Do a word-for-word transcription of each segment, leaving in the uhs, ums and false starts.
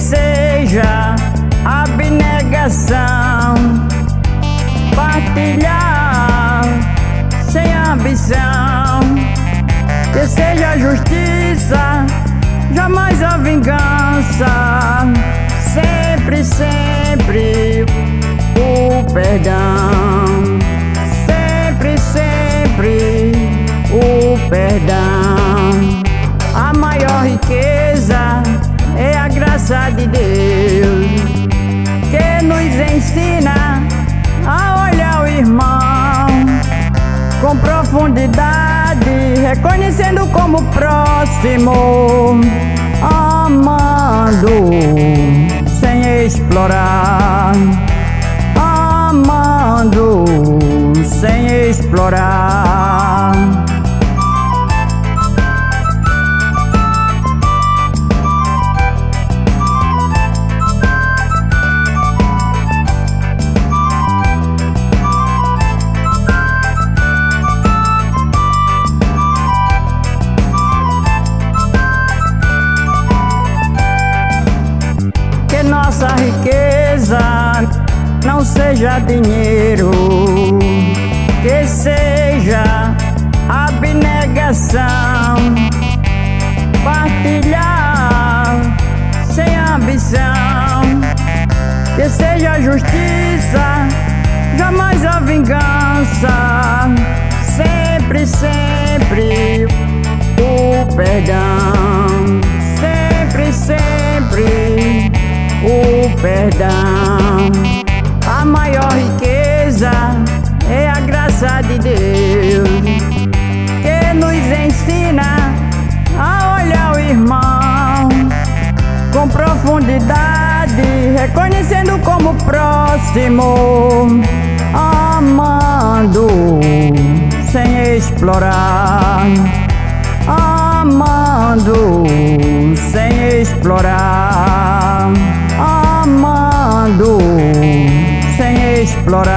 seja abnegação, partilhar sem ambição, que seja justiça, jamais a vingança, sempre, sempre o perdão, sempre, sempre o perdão. A maior riqueza é a graça de Deus, que nos ensina a olhar o irmão com profundidade, reconhecendo como próximo, amando sem explorar, amando sem explorar. Nossa riqueza não seja dinheiro, que seja abnegação, partilhar sem ambição, que seja justiça, jamais a vingança, sempre, sempre o perdão, sempre, sempre o perdão. A maior riqueza é a graça de Deus, que nos ensina a olhar o irmão com profundidade, reconhecendo como próximo, amando sem explorar, amando sem explorar, amando sem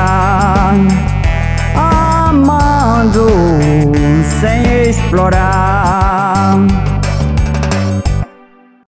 explorar, amando sem explorar.